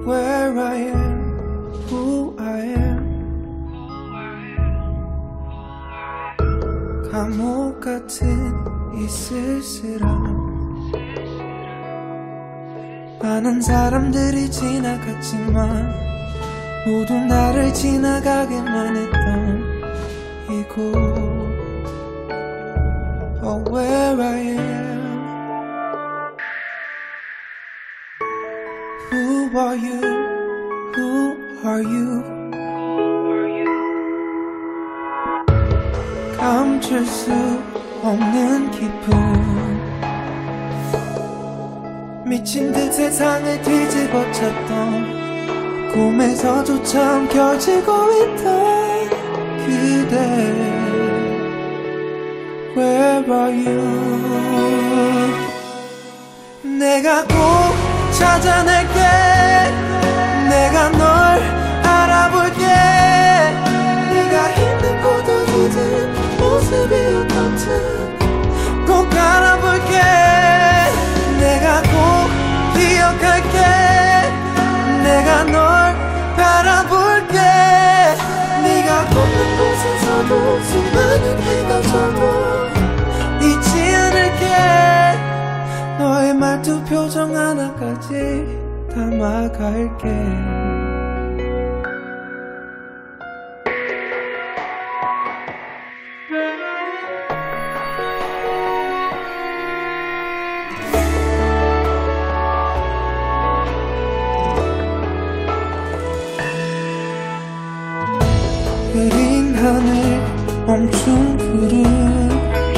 where I am, who I am. 감옥 같은 이 쓸쓸함. 많은 사람들이 지나갔지만 모두 나를 지나가게만 했던 이곳. Oh, where I am. Who are you? Who are you? 감출 수 없는 기분. 미친 듯 세상을 뒤집어 쳤던 꿈에서조차 움켜쥐고 있던 그대. Where are you? 내가 꼭 찾아낼게. 내가 널 알아볼게. 네가 힘든 곳 어디든 모습이 어떻든 꼭 알아볼게. 내가 꼭 기억할게. 내가 널 바라볼게. 네가 걷는 곳에서도 수많은 해가 져도 잊지 않을게. 너의 말투 표정 하나까지 담아갈게. 흐린 하늘 멈춘 구름.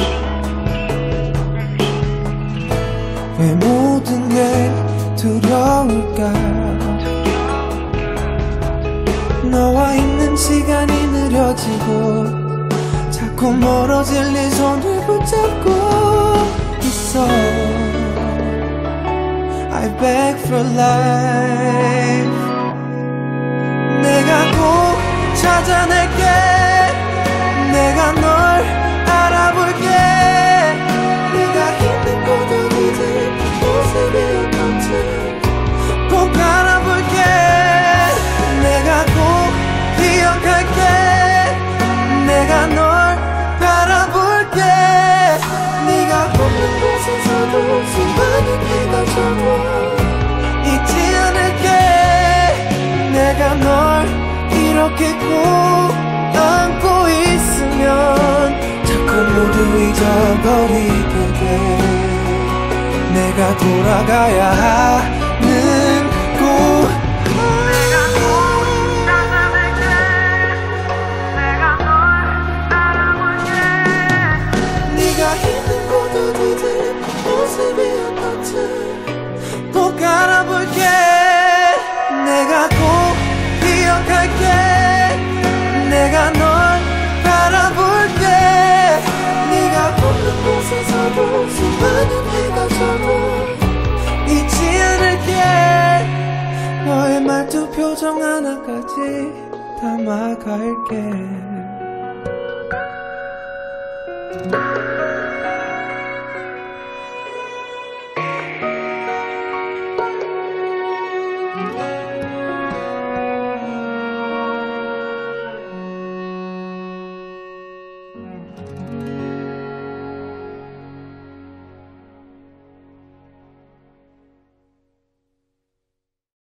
왜 모든 게 두려울까. 너와 있는 시간이 느려지고 자꾸 멀어질 네 손을 붙잡고 있어. I beg for life. 내가 꼭 찾아낼게. 내가 널 알아볼게. 네가 힘든 곳 어디든 모습이 어떻든 꼭 알아볼게. 내가 꼭 기억할게. 내가 널 바라볼게. 네가 없는 곳에서도 수많은 해가 져도 잊지 않을게. 내가 널 이렇게 꼭 안고 있으면 자꾸 모두 잊어버리게 돼. 내가 돌아가야 하는 곳. 내가 꼭 찾아낼게. 내가 널 알아볼게. 네가 힘든 곳 어디든 모습이 어떻든 꼭 알아볼게. 내가 꼭 기억할게. 내가 널 바라볼게. 네가 없는 곳에서도 수많은 해가 져도 잊지 않을게. 너의 말투 표정 하나까지 담아갈게.